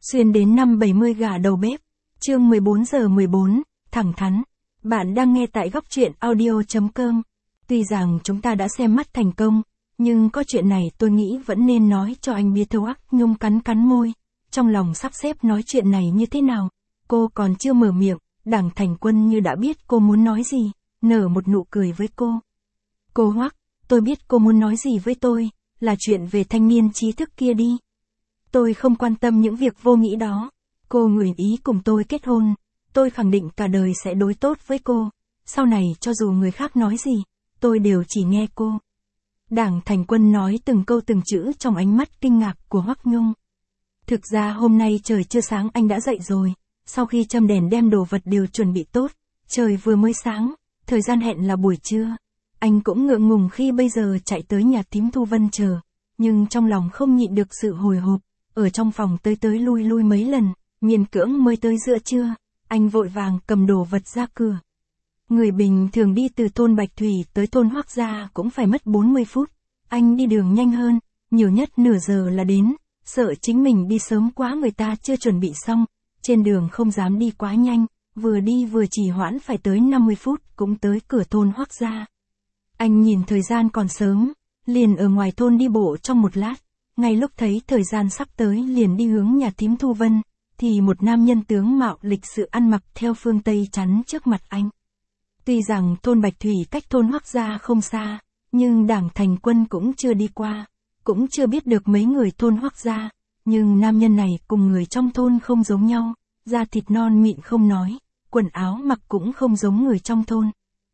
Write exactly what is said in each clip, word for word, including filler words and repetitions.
Xuyên đến năm bảy mươi gà đầu bếp. Chương mười bốn giờ mười bốn, thẳng thắn. Bạn đang nghe tại góc truyện audio chấm com. Tuy rằng chúng ta đã xem mắt thành công, nhưng có chuyện này tôi nghĩ vẫn nên nói cho anh biết. Thâu Ác Nhung cắn cắn môi, trong lòng sắp xếp nói chuyện này như thế nào. Cô còn chưa mở miệng, Đảng Thành Quân như đã biết cô muốn nói gì, nở một nụ cười với cô. Cô Hoắc, tôi biết cô muốn nói gì với tôi, là chuyện về thanh niên trí thức kia đi. Tôi không quan tâm những việc vô nghĩa đó. Cô nguyện ý cùng tôi kết hôn, tôi khẳng định cả đời sẽ đối tốt với cô. Sau này cho dù người khác nói gì, tôi đều chỉ nghe cô. Đảng Thành Quân nói từng câu từng chữ trong ánh mắt kinh ngạc của Hoắc Nhung. Thực ra hôm nay trời chưa sáng anh đã dậy rồi, sau khi châm đèn đem đồ vật đều chuẩn bị tốt, trời vừa mới sáng, thời gian hẹn là buổi trưa. Anh cũng ngượng ngùng khi bây giờ chạy tới nhà thím Thu Vân chờ, nhưng trong lòng không nhịn được sự hồi hộp, ở trong phòng tới tới lui lui mấy lần, miễn cưỡng mới tới giữa trưa, anh vội vàng cầm đồ vật ra cửa. Người bình thường đi từ thôn Bạch Thủy tới thôn Hoắc gia cũng phải mất bốn mươi phút, anh đi đường nhanh hơn, nhiều nhất nửa giờ là đến, sợ chính mình đi sớm quá người ta chưa chuẩn bị xong, trên đường không dám đi quá nhanh, vừa đi vừa trì hoãn phải tới năm mươi phút cũng tới cửa thôn Hoắc gia. Anh nhìn thời gian còn sớm, liền ở ngoài thôn đi bộ trong một lát, ngay lúc thấy thời gian sắp tới liền đi hướng nhà thím Thu Vân, thì một nam nhân tướng mạo lịch sự ăn mặc theo phương Tây chắn trước mặt anh. Tuy rằng thôn Bạch Thủy cách thôn Hoắc gia không xa, nhưng Đảng Thành Quân cũng chưa đi qua, cũng chưa biết được mấy người thôn Hoắc gia, nhưng nam nhân này cùng người trong thôn không giống nhau, da thịt non mịn không nói, quần áo mặc cũng không giống người trong thôn.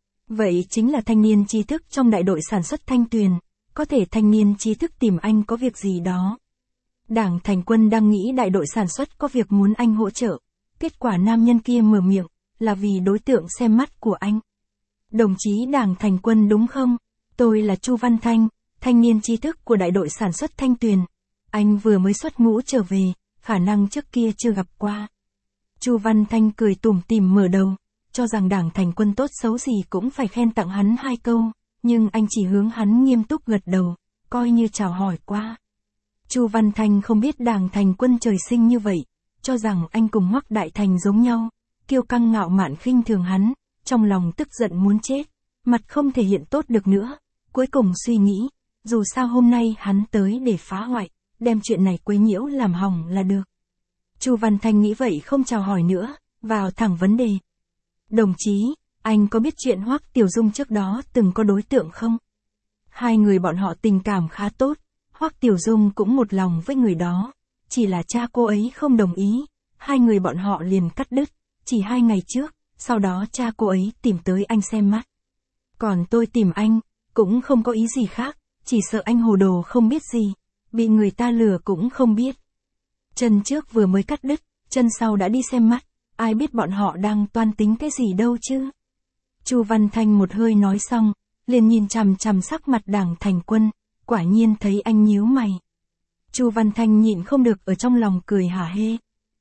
Vậy chính là thanh niên trí thức trong đại đội sản xuất Thanh Tuyền, có thể thanh niên trí thức tìm anh có việc gì đó. Đảng Thành Quân đang nghĩ đại đội sản xuất có việc muốn anh hỗ trợ, kết quả nam nhân kia mở miệng, là vì đối tượng xem mắt của anh. Đồng chí Đảng Thành Quân đúng không? Tôi là Chu Văn Thanh, thanh niên trí thức của đại đội sản xuất Thanh Tuyền. Anh vừa mới xuất ngũ trở về, khả năng trước kia chưa gặp qua. Chu Văn Thanh cười tủm tỉm mở đầu, cho rằng Đảng Thành Quân tốt xấu gì cũng phải khen tặng hắn hai câu, nhưng anh chỉ hướng hắn nghiêm túc gật đầu, coi như chào hỏi qua. Chu Văn Thanh không biết Đảng Thành Quân trời sinh như vậy, cho rằng anh cùng Hoắc Đại Thành giống nhau, kiêu căng ngạo mạn khinh thường hắn, trong lòng tức giận muốn chết, mặt không thể hiện tốt được nữa, cuối cùng suy nghĩ, dù sao hôm nay hắn tới để phá hoại, đem chuyện này quấy nhiễu làm hỏng là được. Chu Văn Thanh nghĩ vậy không chào hỏi nữa, vào thẳng vấn đề. Đồng chí, anh có biết chuyện Hoắc Tiểu Dung trước đó từng có đối tượng không? Hai người bọn họ tình cảm khá tốt, Hoắc Tiểu Dung cũng một lòng với người đó, chỉ là cha cô ấy không đồng ý, hai người bọn họ liền cắt đứt, chỉ hai ngày trước, sau đó cha cô ấy tìm tới anh xem mắt. Còn tôi tìm anh, cũng không có ý gì khác, chỉ sợ anh hồ đồ không biết gì, bị người ta lừa cũng không biết. Chân trước vừa mới cắt đứt, chân sau đã đi xem mắt, ai biết bọn họ đang toan tính cái gì đâu chứ. Chu Văn Thanh một hơi nói xong, liền nhìn chằm chằm sắc mặt Đảng Thành Quân, quả nhiên thấy anh nhíu mày. Chu Văn Thanh nhịn không được ở trong lòng cười hả hê.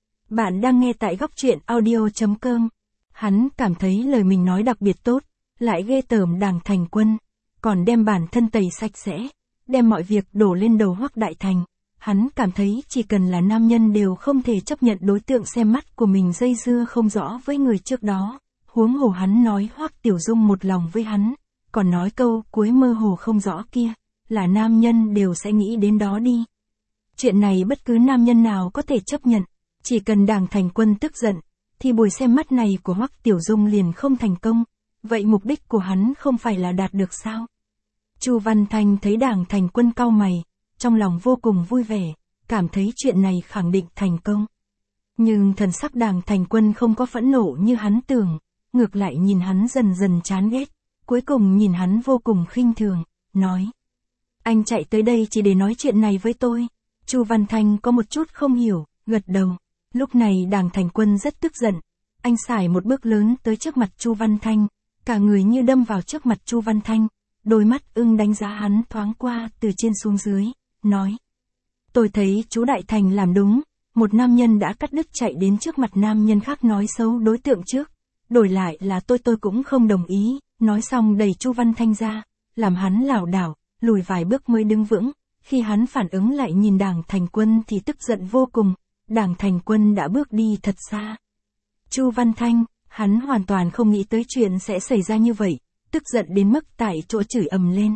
Bạn đang nghe tại góc truyện audio chấm com. Hắn cảm thấy lời mình nói đặc biệt tốt, lại ghê tởm Đảng Thành Quân, còn đem bản thân tẩy sạch sẽ, đem mọi việc đổ lên đầu Hoắc Đại Thành. Hắn cảm thấy chỉ cần là nam nhân đều không thể chấp nhận đối tượng xem mắt của mình dây dưa không rõ với người trước đó. Huống hồ hắn nói Hoắc Tiểu Dung một lòng với hắn, còn nói câu cuối mơ hồ không rõ kia, là nam nhân đều sẽ nghĩ đến đó đi. Chuyện này bất cứ nam nhân nào có thể chấp nhận, chỉ cần Đảng Thành Quân tức giận, thì buổi xem mắt này của Hoắc Tiểu Dung liền không thành công, vậy mục đích của hắn không phải là đạt được sao? Chu Văn Thanh thấy Đảng Thành Quân cau mày, trong lòng vô cùng vui vẻ, cảm thấy chuyện này khẳng định thành công. Nhưng thần sắc Đảng Thành Quân không có phẫn nộ như hắn tưởng, ngược lại nhìn hắn dần dần chán ghét, cuối cùng nhìn hắn vô cùng khinh thường, nói. Anh chạy tới đây chỉ để nói chuyện này với tôi. Chu Văn Thanh có một chút không hiểu, gật đầu. Lúc này Đảng Thành Quân rất tức giận, anh xài một bước lớn tới trước mặt Chu Văn Thanh, cả người như đâm vào trước mặt Chu Văn Thanh, đôi mắt ưng đánh giá hắn thoáng qua từ trên xuống dưới, nói. Tôi thấy chú Đại Thành làm đúng, một nam nhân đã cắt đứt chạy đến trước mặt nam nhân khác nói xấu đối tượng trước, đổi lại là tôi tôi cũng không đồng ý, nói xong đẩy Chu Văn Thanh ra, làm hắn lảo đảo, lùi vài bước mới đứng vững, khi hắn phản ứng lại nhìn Đảng Thành Quân thì tức giận vô cùng, Đảng Thành Quân đã bước đi thật xa. Chu Văn Thanh, hắn hoàn toàn không nghĩ tới chuyện sẽ xảy ra như vậy, tức giận đến mức tại chỗ chửi ầm lên.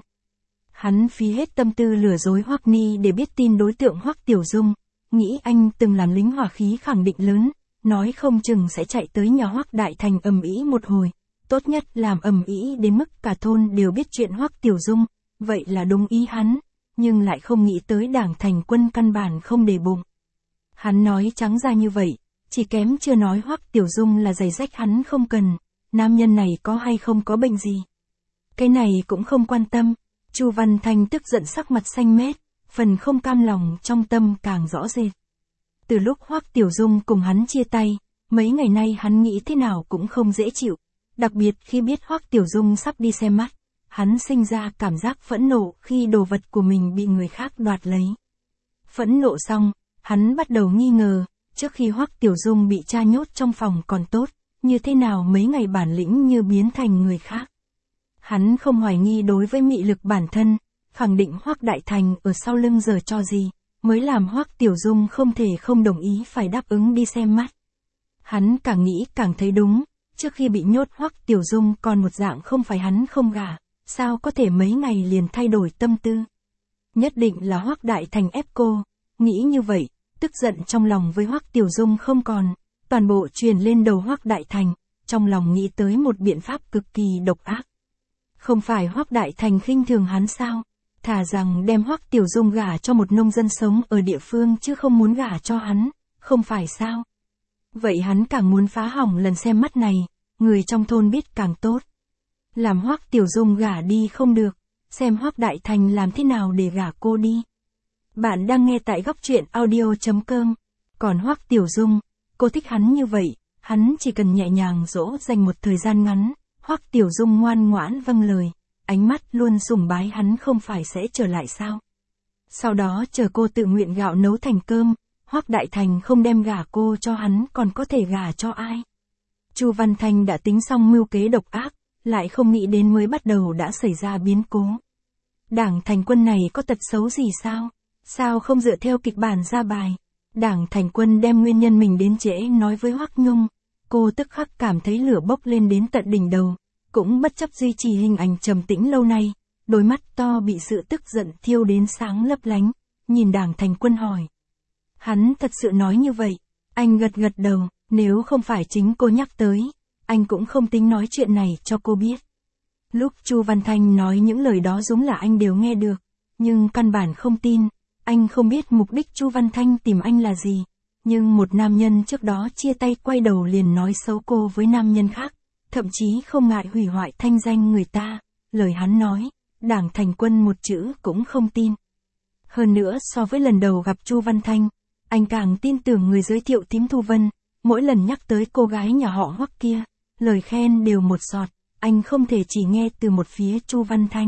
Hắn phí hết tâm tư lừa dối Hoắc Ni để biết tin đối tượng Hoắc Tiểu Dung, nghĩ anh từng làm lính hỏa khí khẳng định lớn, nói không chừng sẽ chạy tới nhà Hoắc Đại Thành ầm ĩ một hồi, tốt nhất làm ầm ĩ đến mức cả thôn đều biết chuyện Hoắc Tiểu Dung, vậy là đúng ý hắn, nhưng lại không nghĩ tới Đảng Thành Quân căn bản không để bụng. Hắn nói trắng ra như vậy, chỉ kém chưa nói Hoắc Tiểu Dung là giày rách hắn không cần, nam nhân này có hay không có bệnh gì. Cái này cũng không quan tâm. Chu Văn Thanh tức giận sắc mặt xanh mét, phần không cam lòng trong tâm càng rõ rệt. Từ lúc Hoắc Tiểu Dung cùng hắn chia tay, mấy ngày nay hắn nghĩ thế nào cũng không dễ chịu, đặc biệt khi biết Hoắc Tiểu Dung sắp đi xem mắt, hắn sinh ra cảm giác phẫn nộ khi đồ vật của mình bị người khác đoạt lấy. Phẫn nộ xong, hắn bắt đầu nghi ngờ, trước khi Hoắc Tiểu Dung bị cha nhốt trong phòng còn tốt, như thế nào mấy ngày bản lĩnh như biến thành người khác. Hắn không hoài nghi đối với mị lực bản thân, khẳng định Hoắc Đại Thành ở sau lưng giở trò gì, mới làm Hoắc Tiểu Dung không thể không đồng ý phải đáp ứng đi xem mắt. Hắn càng nghĩ càng thấy đúng, trước khi bị nhốt Hoắc Tiểu Dung còn một dạng không phải hắn không gả, sao có thể mấy ngày liền thay đổi tâm tư. Nhất định là Hoắc Đại Thành ép cô, nghĩ như vậy, tức giận trong lòng với Hoắc Tiểu Dung không còn, toàn bộ truyền lên đầu Hoắc Đại Thành, trong lòng nghĩ tới một biện pháp cực kỳ độc ác. Không phải Hoắc Đại Thành khinh thường hắn sao? Thà rằng đem Hoắc Tiểu Dung gả cho một nông dân sống ở địa phương chứ không muốn gả cho hắn, không phải sao? Vậy hắn càng muốn phá hỏng lần xem mắt này, người trong thôn biết càng tốt. Làm Hoắc Tiểu Dung gả đi không được, xem Hoắc Đại Thành làm thế nào để gả cô đi. Bạn đang nghe tại góc truyện audio chấm com. Còn Hoắc Tiểu Dung, cô thích hắn như vậy, hắn chỉ cần nhẹ nhàng dỗ dành một thời gian ngắn. Hoắc Tiểu Dung ngoan ngoãn vâng lời, ánh mắt luôn sùng bái hắn không phải sẽ trở lại sao. Sau đó chờ cô tự nguyện gạo nấu thành cơm, Hoắc Đại Thành không đem gả cô cho hắn còn có thể gả cho ai. Chu Văn Thanh đã tính xong mưu kế độc ác, lại không nghĩ đến mới bắt đầu đã xảy ra biến cố. Đảng Thành Quân này có tật xấu gì sao? Sao không dựa theo kịch bản ra bài? Đảng Thành Quân đem nguyên nhân mình đến trễ nói với Hoắc Nhung. Cô tức khắc cảm thấy lửa bốc lên đến tận đỉnh đầu, cũng bất chấp duy trì hình ảnh trầm tĩnh lâu nay, đôi mắt to bị sự tức giận thiêu đến sáng lấp lánh, nhìn Đảng Thành Quân hỏi. Hắn thật sự nói như vậy, anh gật gật đầu, nếu không phải chính cô nhắc tới, anh cũng không tính nói chuyện này cho cô biết. Lúc Chu Văn Thanh nói những lời đó giống là anh đều nghe được, nhưng căn bản không tin, anh không biết mục đích Chu Văn Thanh tìm anh là gì. Nhưng một nam nhân trước đó chia tay quay đầu liền nói xấu cô với nam nhân khác, thậm chí không ngại hủy hoại thanh danh người ta, lời hắn nói, Đảng Thành Quân một chữ cũng không tin. Hơn nữa so với lần đầu gặp Chu Văn Thanh, anh càng tin tưởng người giới thiệu Thím Thu Vân, mỗi lần nhắc tới cô gái nhà họ Hoắc kia, lời khen đều một giọt, anh không thể chỉ nghe từ một phía Chu Văn Thanh.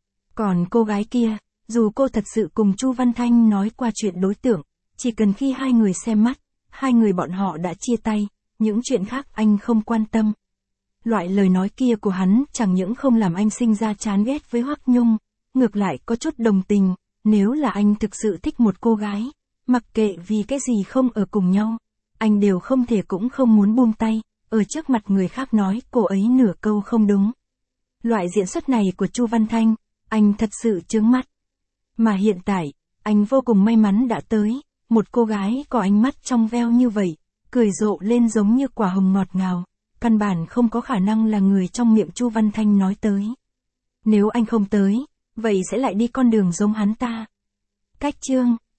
Còn cô gái kia, dù cô thật sự cùng Chu Văn Thanh nói qua chuyện đối tượng, chỉ cần khi hai người xem mắt, hai người bọn họ đã chia tay, những chuyện khác anh không quan tâm. Loại lời nói kia của hắn chẳng những không làm anh sinh ra chán ghét với Hoắc Nhung, ngược lại có chút đồng tình, nếu là anh thực sự thích một cô gái, mặc kệ vì cái gì không ở cùng nhau, anh đều không thể cũng không muốn buông tay, ở trước mặt người khác nói cô ấy nửa câu không đúng. Loại diễn xuất này của Chu Văn Thanh, anh thật sự chướng mắt. Mà hiện tại, anh vô cùng may mắn đã tới. Một cô gái có ánh mắt trong veo như vậy, cười rộ lên giống như quả hồng ngọt ngào, căn bản không có khả năng là người trong miệng Chu Văn Thanh nói tới. Nếu anh không tới, vậy sẽ lại đi con đường giống hắn ta. Cách chương